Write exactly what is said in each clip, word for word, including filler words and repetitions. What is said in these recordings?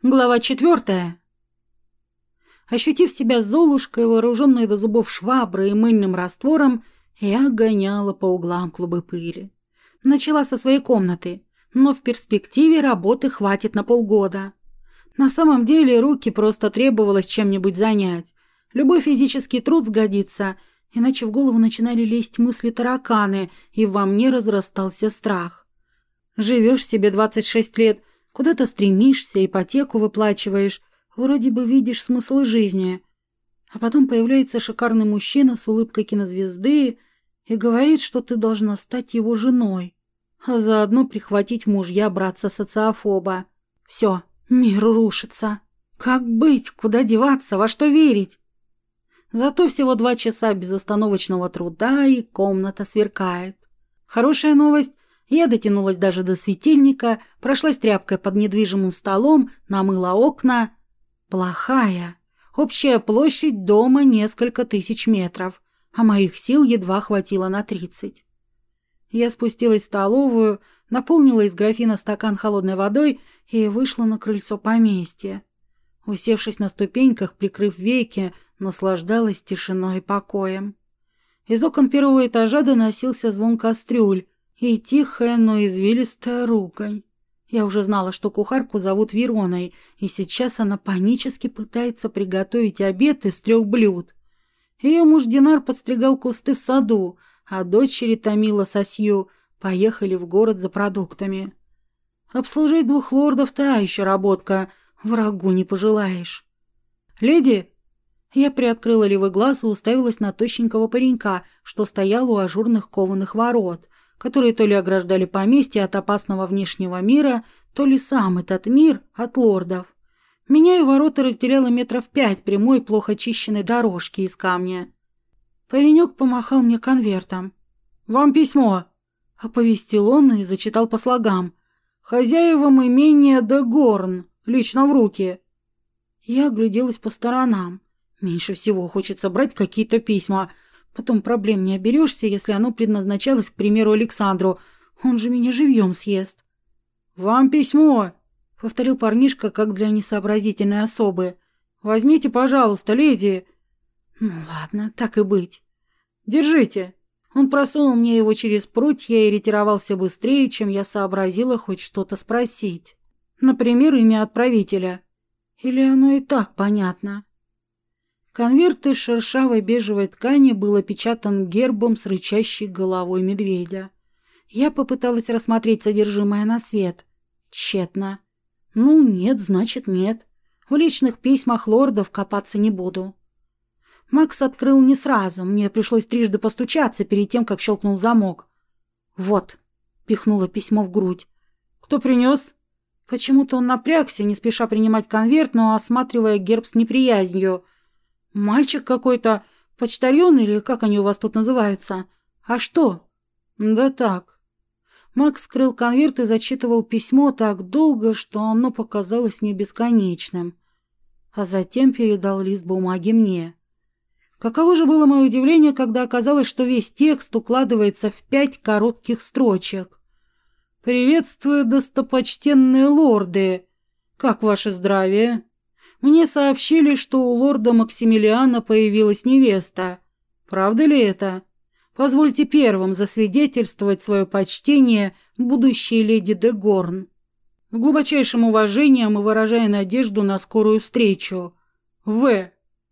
Глава четвертая. Ощутив себя Золушкой, вооруженной до зубов шваброй и мыльным раствором, я гоняла по углам клубы пыли. Начала со своей комнаты, но в перспективе работы хватит на полгода. На самом деле руки просто требовалось чем-нибудь занять. Любой физический труд сгодится, иначе в голову начинали лезть мысли-тараканы, и во мне разрастался страх. Живешь себе двадцать шесть лет, куда-то стремишься, ипотеку выплачиваешь, вроде бы видишь смысл жизни. А потом появляется шикарный мужчина с улыбкой кинозвезды и говорит, что ты должна стать его женой, а заодно прихватить мужья братца-социофоба. Все, мир рушится. Как быть? Куда деваться? Во что верить? Зато всего два часа безостановочного труда, и комната сверкает. Хорошая новость. Я дотянулась даже до светильника, прошлась тряпкой под недвижимым столом, намыла окна. Плохая. Общая площадь дома несколько тысяч метров, а моих сил едва хватило на тридцать. Я спустилась в столовую, наполнила из графина стакан холодной водой и вышла на крыльцо поместья. Усевшись на ступеньках, прикрыв веки, наслаждалась тишиной и покоем. Из окон первого этажа доносился звон кастрюль и тихая, но извилистая ругань. Я уже знала, что кухарку зовут Вероной, и сейчас она панически пытается приготовить обед из трех блюд. Ее муж Динар подстригал кусты в саду, а дочери Томила со Сью поехали в город за продуктами. Обслужить двух лордов — та еще работка, врагу не пожелаешь. «Леди!» Я приоткрыла левый глаз и уставилась на тощенького паренька, что стоял у ажурных кованых ворот, которые то ли ограждали поместье от опасного внешнего мира, то ли сам этот мир от лордов. Меня и ворота разделяло метров пять прямой, плохо очищенной дорожки из камня. Паренек помахал мне конвертом. «Вам письмо!» — оповестил он и зачитал по слогам. «Хозяевам имения де Горн, лично в руки». Я огляделась по сторонам. Меньше всего хочется брать какие-то письма. Потом проблем не оберешься, если оно предназначалось, к примеру, Александру. Он же меня живьем съест. «Вам письмо!» — повторил парнишка, как для несообразительной особы. «Возьмите, пожалуйста, леди!» «Ну ладно, так и быть. Держите!» Он просунул мне его через прутья и ретировался быстрее, чем я сообразила хоть что-то спросить. Например, имя отправителя. Или оно и так понятно? Конверт из шершавой бежевой ткани был опечатан гербом с рычащей головой медведя. Я попыталась рассмотреть содержимое на свет. Тщетно. Ну, нет, значит нет. В личных письмах лордов копаться не буду. Макс открыл не сразу, мне пришлось трижды постучаться перед тем, как щелкнул замок. «Вот», — пихнула письмо в грудь. «Кто принес?» Почему-то он напрягся, не спеша принимать конверт, но осматривая герб с неприязнью. «Мальчик какой-то, почтальон или как они у вас тут называются? А что?» «Да так». Макс скрыл конверт и зачитывал письмо так долго, что оно показалось мне бесконечным. А затем передал лист бумаги мне. Каково же было мое удивление, когда оказалось, что весь текст укладывается в пять коротких строчек. «Приветствую, достопочтенные лорды! Как ваше здравие? Мне сообщили, что у лорда Максимилиана появилась невеста. Правда ли это? Позвольте первым засвидетельствовать свое почтение будущей леди де Горн. С глубочайшим уважением и выражая надежду на скорую встречу. В.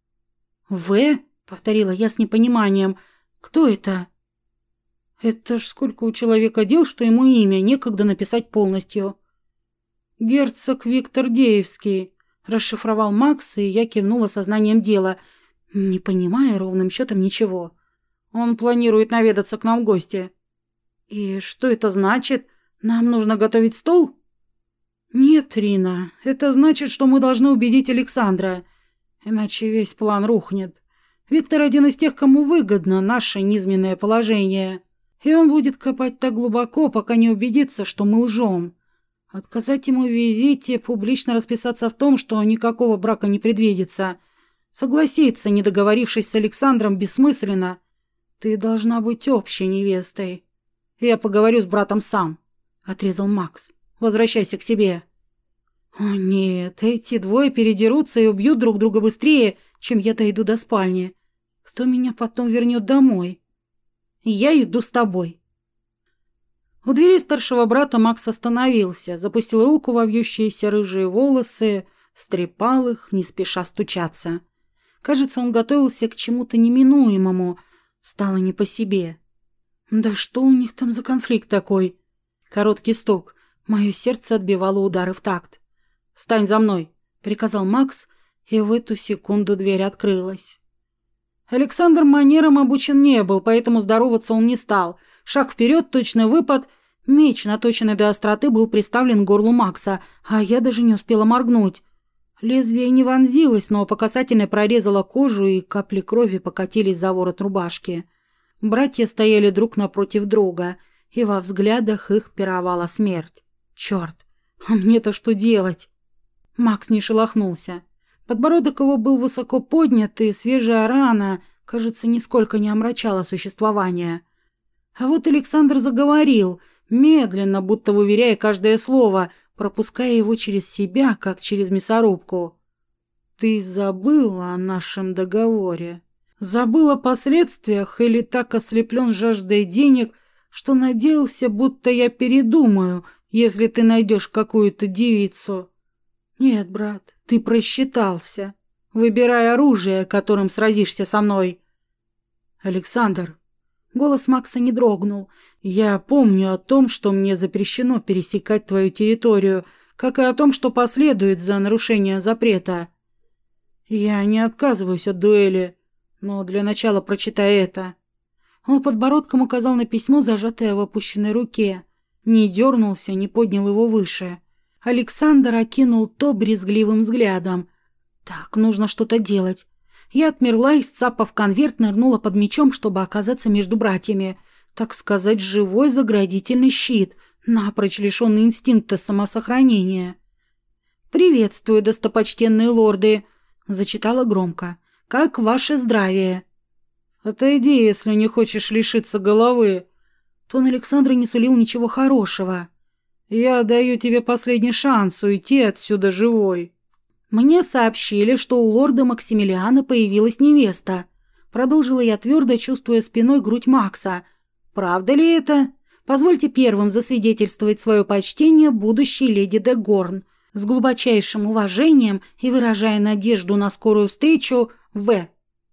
В? Повторила я с непониманием. Кто это? Это ж сколько у человека дел, что ему имя некогда написать полностью. Герцог Виктор Деевский. Расшифровал Макс, и я кивнула сознанием дела, не понимая ровным счетом ничего. Он планирует наведаться к нам в гости. И что это значит? Нам нужно готовить стол? Нет, Рина, это значит, что мы должны убедить Александра, иначе весь план рухнет. Виктор один из тех, кому выгодно наше низменное положение, и он будет копать так глубоко, пока не убедится, что мы лжем. Отказать ему в визите, публично расписаться в том, что никакого брака не предвидится. Согласиться, не договорившись с Александром, бессмысленно. Ты должна быть общей невестой. Я поговорю с братом сам, — отрезал Макс. Возвращайся к себе. О нет, эти двое передерутся и убьют друг друга быстрее, чем я дойду до спальни. Кто меня потом вернет домой? Я иду с тобой. У двери старшего брата Макс остановился, запустил руку во вьющиеся рыжие волосы, стрепал их, не спеша стучаться. Кажется, он готовился к чему-то неминуемому. Стало не по себе. Да что у них там за конфликт такой? Короткий стук. Мое сердце отбивало удары в такт. «Встань за мной», — приказал Макс, и в эту секунду дверь открылась. Александр манерам обучен не был, поэтому здороваться он не стал. Шаг вперед, точный выпад. Меч, наточенный до остроты, был приставлен к горлу Макса, а я даже не успела моргнуть. Лезвие не вонзилось, но по касательной прорезало кожу, и капли крови покатились за ворот рубашки. Братья стояли друг напротив друга, и во взглядах их пировала смерть. Черт, а мне-то что делать? Макс не шелохнулся. Подбородок его был высоко поднят, и свежая рана, кажется, нисколько не омрачала существование. А вот Александр заговорил, медленно, будто уверяя каждое слово, пропуская его через себя, как через мясорубку. «Ты забыл о нашем договоре? Забыл о последствиях или так ослеплен жаждой денег, что надеялся, будто я передумаю, если ты найдешь какую-то девицу? Нет, брат, ты просчитался. Выбирай оружие, которым сразишься со мной». «Александр». Голос Макса не дрогнул. «Я помню о том, что мне запрещено пересекать твою территорию, как и о том, что последует за нарушение запрета. Я не отказываюсь от дуэли, но для начала прочитай это». Он подбородком указал на письмо, зажатое в опущенной руке. Не дернулся, не поднял его выше. Александр окинул то брезгливым взглядом. «Так, нужно что-то делать». Я отмерла и, сцапав конверт, нырнула под мечом, чтобы оказаться между братьями. Так сказать, живой заградительный щит, напрочь лишенный инстинкта самосохранения. «Приветствую, достопочтенные лорды», — зачитала громко. «Как ваше здравие?» «Отойди, если не хочешь лишиться головы». Тон Александра не сулил ничего хорошего. «Я даю тебе последний шанс уйти отсюда живой». «Мне сообщили, что у лорда Максимилиана появилась невеста», — продолжила я твердо, чувствуя спиной грудь Макса. «Правда ли это? Позвольте первым засвидетельствовать свое почтение будущей леди де Горн. С глубочайшим уважением и выражая надежду на скорую встречу, В».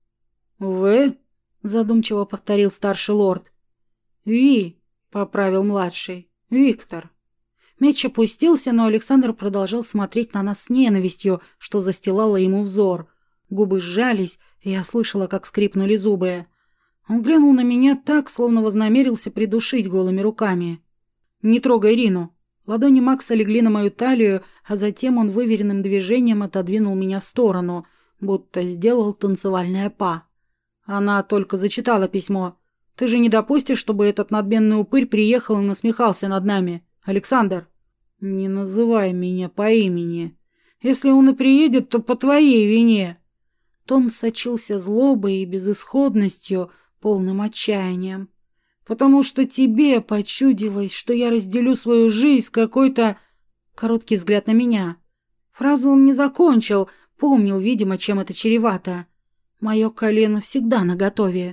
«В?» — задумчиво повторил старший лорд. «Ви», — поправил младший. «Виктор». Меч опустился, но Александр продолжал смотреть на нас с ненавистью, что застилало ему взор. Губы сжались, и я слышала, как скрипнули зубы. Он глянул на меня так, словно вознамерился придушить голыми руками. «Не трогай Рину». Ладони Макса легли на мою талию, а затем он выверенным движением отодвинул меня в сторону, будто сделал танцевальное па. Она только зачитала письмо. «Ты же не допустишь, чтобы этот надменный упырь приехал и насмехался над нами, Александр?» «Не называй меня по имени. Если он и приедет, то по твоей вине». Тон сочился злобой и безысходностью, полным отчаянием. «Потому что тебе почудилось, что я разделю свою жизнь с какой-то...» Короткий взгляд на меня. Фразу он не закончил, помнил, видимо, чем это чревато. Мое колено всегда наготове.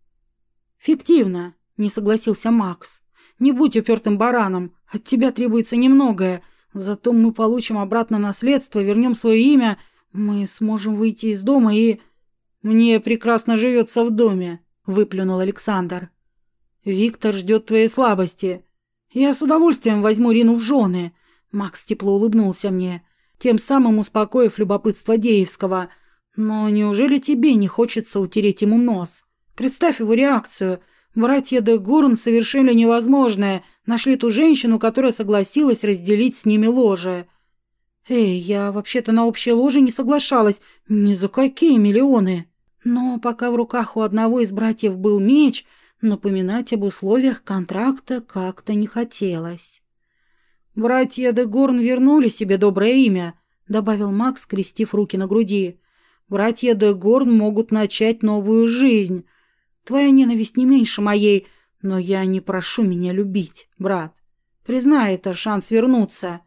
«Фиктивно», — не согласился Макс. «Не будь упертым бараном, от тебя требуется немногое. Зато мы получим обратно наследство, вернем свое имя, мы сможем выйти из дома и...» «Мне прекрасно живется в доме», — выплюнул Александр. «Виктор ждет твоей слабости. Я с удовольствием возьму Рину в жены». Макс тепло улыбнулся мне, тем самым успокоив любопытство Деевского. «Но неужели тебе не хочется утереть ему нос? Представь его реакцию. Братья де Горн совершили невозможное, нашли ту женщину, которая согласилась разделить с ними ложе». «Эй, я вообще-то на общее ложе не соглашалась, ни за какие миллионы». Но пока в руках у одного из братьев был меч, напоминать об условиях контракта как-то не хотелось. «Братья де Горн вернули себе доброе имя», — добавил Макс, скрестив руки на груди. «Братья де Горн могут начать новую жизнь. Твоя ненависть не меньше моей, но я не прошу меня любить, брат. Признай, это шанс вернуться.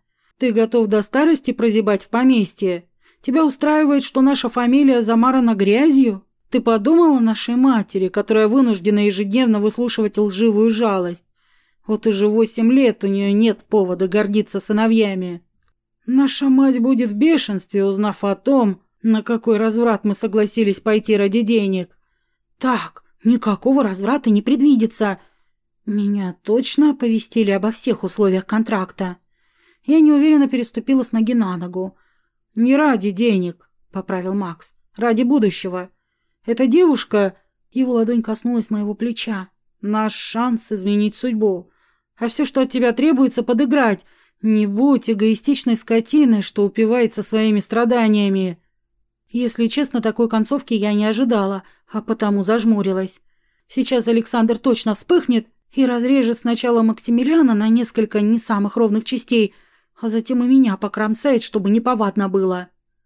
Ты готов до старости прозябать в поместье? Тебя устраивает, что наша фамилия замарана грязью? Ты подумала о нашей матери, которая вынуждена ежедневно выслушивать лживую жалость? Вот уже восемь лет у нее нет повода гордиться сыновьями. Наша мать будет в бешенстве, узнав о том, на какой разврат мы согласились пойти ради денег. Так, никакого разврата не предвидится. Меня точно оповестили обо всех условиях контракта. Я неуверенно переступила с ноги на ногу. Не ради денег, поправил Макс, ради будущего. Эта девушка, его ладонь коснулась моего плеча, наш шанс изменить судьбу. А все, что от тебя требуется, подыграть. Не будь эгоистичной скотиной, что упивается своими страданиями. Если честно, такой концовки я не ожидала, а потому зажмурилась. Сейчас Александр точно вспыхнет и разрежет сначала Максимилиана на несколько не самых ровных частей, а затем и меня покромсает, чтобы неповадно было.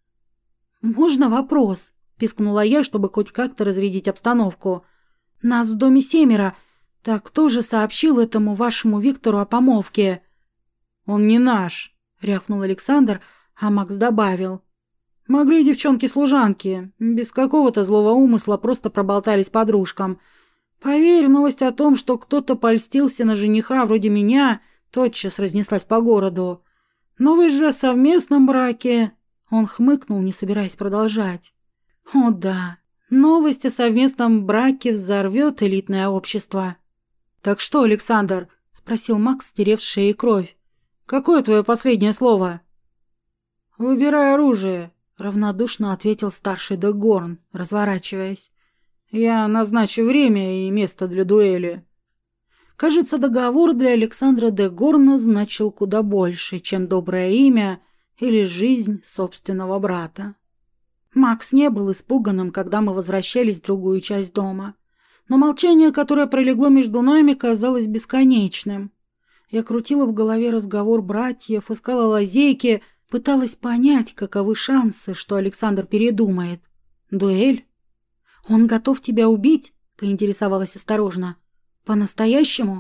«Можно вопрос?» – пискнула я, чтобы хоть как-то разрядить обстановку. «Нас в доме семеро. Так кто же сообщил этому вашему Виктору о помолвке?» «Он не наш», – рявкнул Александр, а Макс добавил. «Могли девчонки-служанки, без какого-то злого умысла просто проболтались подружкам. Поверь, новость о том, что кто-то польстился на жениха вроде меня, тотчас разнеслась по городу. Новость же о совместном браке...» Он хмыкнул, не собираясь продолжать. «О да, новость о совместном браке взорвет элитное общество». «Так что, Александр?» – спросил Макс, стерев с шеи кровь. «Какое твое последнее слово?» «Выбирай оружие», – равнодушно ответил старший де Горн, разворачиваясь. «Я назначу время и место для дуэли». Кажется, договор для Александра де Горна значил куда больше, чем доброе имя или жизнь собственного брата. Макс не был испуганным, когда мы возвращались в другую часть дома. Но молчание, которое пролегло между нами, казалось бесконечным. Я крутила в голове разговор братьев, искала лазейки, пыталась понять, каковы шансы, что Александр передумает. «Дуэль? Он готов тебя убить?» — поинтересовалась осторожно. «По-настоящему?»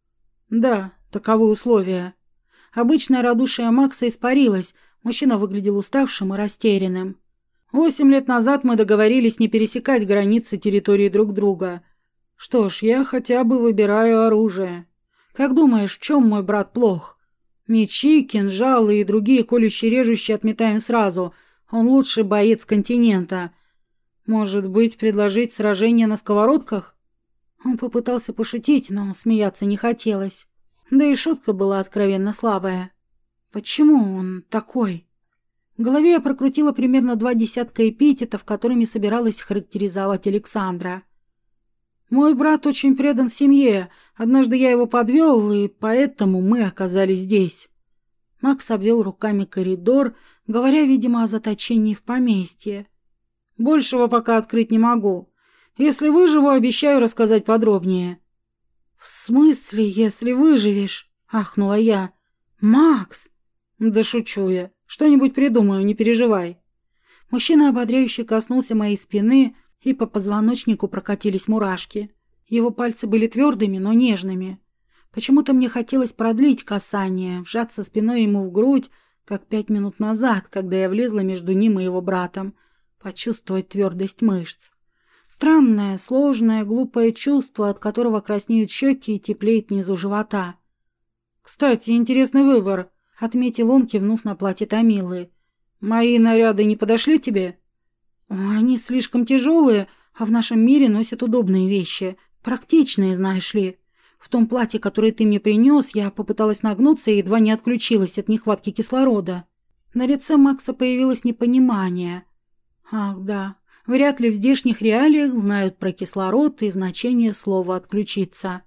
«Да, таковы условия». Обычное радушие Макса испарилось, мужчина выглядел уставшим и растерянным. «Восемь лет назад мы договорились не пересекать границы территории друг друга. Что ж, я хотя бы выбираю оружие. Как думаешь, в чем мой брат плох? Мечи, кинжалы и другие колющие-режущие отметаем сразу. Он лучший боец континента. Может быть, предложить сражение на сковородках?» Он попытался пошутить, но смеяться не хотелось. Да и шутка была откровенно слабая. Почему он такой? В голове я прокрутила примерно два десятка эпитетов, которыми собиралась характеризовать Александра. «Мой брат очень предан семье. Однажды я его подвел, и поэтому мы оказались здесь». Макс обвел руками коридор, говоря, видимо, о заточении в поместье. «Большего пока открыть не могу. Если выживу, обещаю рассказать подробнее». «В смысле, если выживешь?» – ахнула я. «Макс!» «Да шучу я. Что-нибудь придумаю, не переживай». Мужчина ободряюще коснулся моей спины, и по позвоночнику прокатились мурашки. Его пальцы были твердыми, но нежными. Почему-то мне хотелось продлить касание, вжаться спиной ему в грудь, как пять минут назад, когда я влезла между ним и его братом, почувствовать твердость мышц. Странное, сложное, глупое чувство, от которого краснеют щеки и теплеет внизу живота. «Кстати, интересный выбор», — отметил он, кивнув на платье Томилы. «Мои наряды не подошли тебе?» «Они слишком тяжелые, а в нашем мире носят удобные вещи. Практичные, знаешь ли. В том платье, которое ты мне принес, я попыталась нагнуться и едва не отключилась от нехватки кислорода». На лице Макса появилось непонимание. «Ах, да». Вряд ли в здешних реалиях знают про кислород и значение слова «отключиться».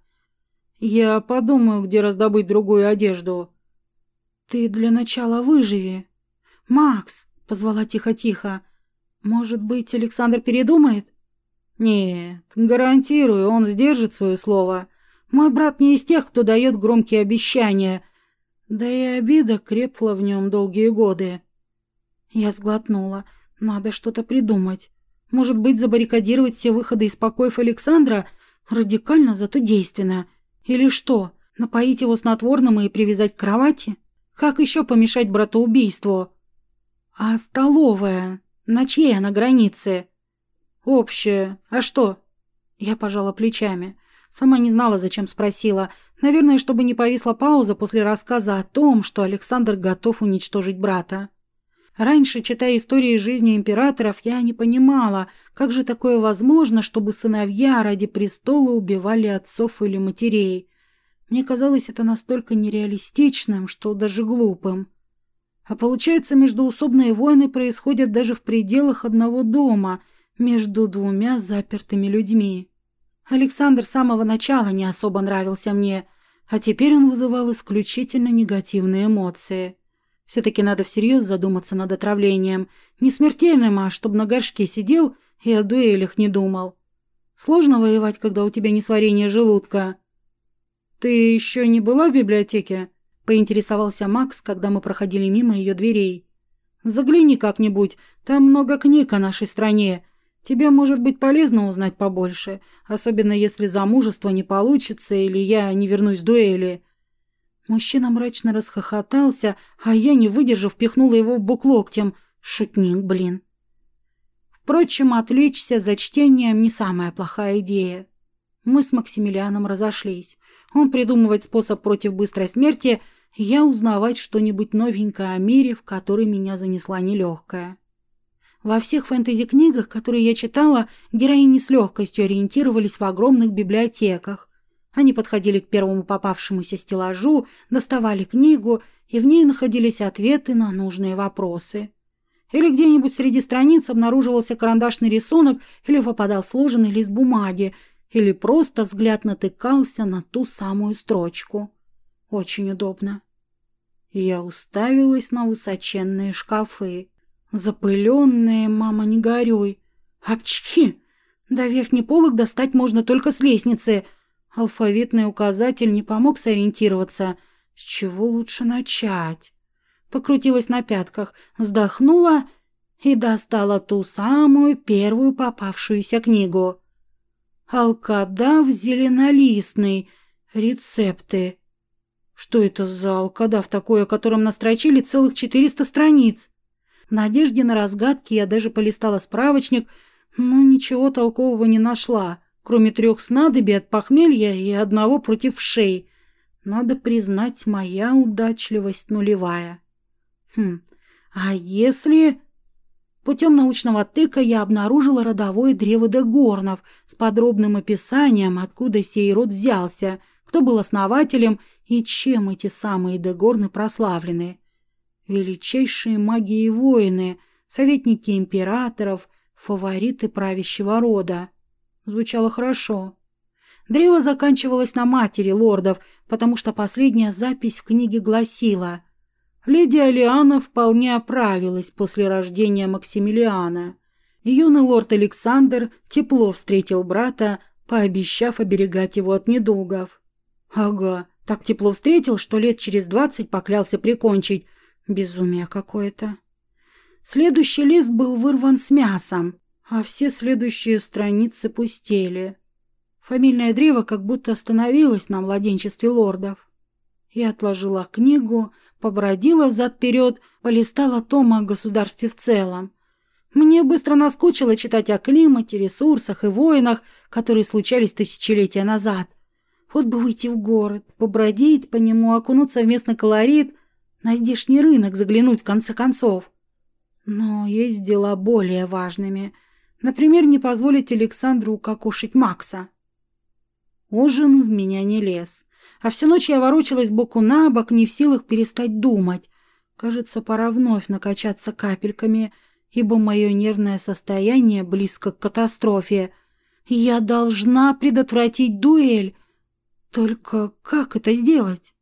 «Я подумаю, где раздобыть другую одежду». «Ты для начала выживи». «Макс», — позвала тихо-тихо, — «может быть, Александр передумает?» «Нет, гарантирую, он сдержит свое слово. Мой брат не из тех, кто дает громкие обещания. Да и обида крепла в нем долгие годы». Я сглотнула. «Надо что-то придумать. Может быть, забаррикадировать все выходы из покоев Александра? Радикально, зато действенно. Или что, напоить его снотворным и привязать к кровати? Как еще помешать братоубийству? А столовая? На чьей она границе? Общая. А что? Я пожала плечами. Сама не знала, зачем спросила. Наверное, чтобы не повисла пауза после рассказа о том, что Александр готов уничтожить брата. Раньше, читая истории жизни императоров, я не понимала, как же такое возможно, чтобы сыновья ради престола убивали отцов или матерей. Мне казалось это настолько нереалистичным, что даже глупым. А получается, междоусобные войны происходят даже в пределах одного дома, между двумя запертыми людьми. Александр с самого начала не особо нравился мне, а теперь он вызывал исключительно негативные эмоции. Все-таки надо всерьез задуматься над отравлением. Не смертельным, а чтобы на горшке сидел и о дуэлях не думал. Сложно воевать, когда у тебя несварение желудка. «Ты еще не была в библиотеке?» — поинтересовался Макс, когда мы проходили мимо ее дверей. «Загляни как-нибудь, там много книг о нашей стране. Тебе может быть полезно узнать побольше, особенно если замужество не получится или я не вернусь с дуэли». Мужчина мрачно расхохотался, а я, не выдержав, пихнула его в бок локтем. Шутник, блин. Впрочем, отвлечься за чтением не самая плохая идея. Мы с Максимилианом разошлись. Он придумывать способ против быстрой смерти, я узнавать что-нибудь новенькое о мире, в который меня занесла нелегкая. Во всех фэнтези-книгах, которые я читала, героини с легкостью ориентировались в огромных библиотеках. Они подходили к первому попавшемуся стеллажу, доставали книгу, и в ней находились ответы на нужные вопросы. Или где-нибудь среди страниц обнаруживался карандашный рисунок, или выпадал сложенный лист бумаги, или просто взгляд натыкался на ту самую строчку. Очень удобно. Я уставилась на высоченные шкафы. Запыленные, мама, не горюй. Апчхи! До верхний полок достать можно только с лестницы. Алфавитный указатель не помог сориентироваться. С чего лучше начать? Покрутилась на пятках, вздохнула и достала ту самую первую попавшуюся книгу. Алкадав зеленолистный. Рецепты. Что это за алкадав такой, о котором настрочили целых четыреста страниц? В надежде на разгадки я даже полистала справочник, но ничего толкового не нашла, кроме трех снадобий от похмелья и одного против вшей. Надо признать, моя удачливость нулевая. Хм, а если... Путем научного тыка я обнаружила родовое древо Дегорнов с подробным описанием, откуда сей род взялся, кто был основателем и чем эти самые Дегорны прославлены. Величайшие маги и воины, советники императоров, фавориты правящего рода. Звучало хорошо. Древо заканчивалось на матери лордов, потому что последняя запись в книге гласила: «Леди Алиана вполне оправилась после рождения Максимилиана. Юный лорд Александр тепло встретил брата, пообещав оберегать его от недугов». Ага, так тепло встретил, что лет через двадцать поклялся прикончить. Безумие какое-то. Следующий лист был вырван с мясом, а все следующие страницы пустели. Фамильное древо как будто остановилось на младенчестве лордов. Я отложила книгу, побродила взад-вперед, полистала том о государстве в целом. Мне быстро наскучило читать о климате, ресурсах и войнах, которые случались тысячелетия назад. Вот бы выйти в город, побродить по нему, окунуться в местный колорит, на здешний рынок заглянуть в конце концов. Но есть дела более важными. Например, не позволить Александру укокошить Макса. Ужин в меня не лез. А всю ночь я ворочалась боку на бок, не в силах перестать думать. Кажется, пора вновь накачаться капельками, ибо мое нервное состояние близко к катастрофе. Я должна предотвратить дуэль. Только как это сделать?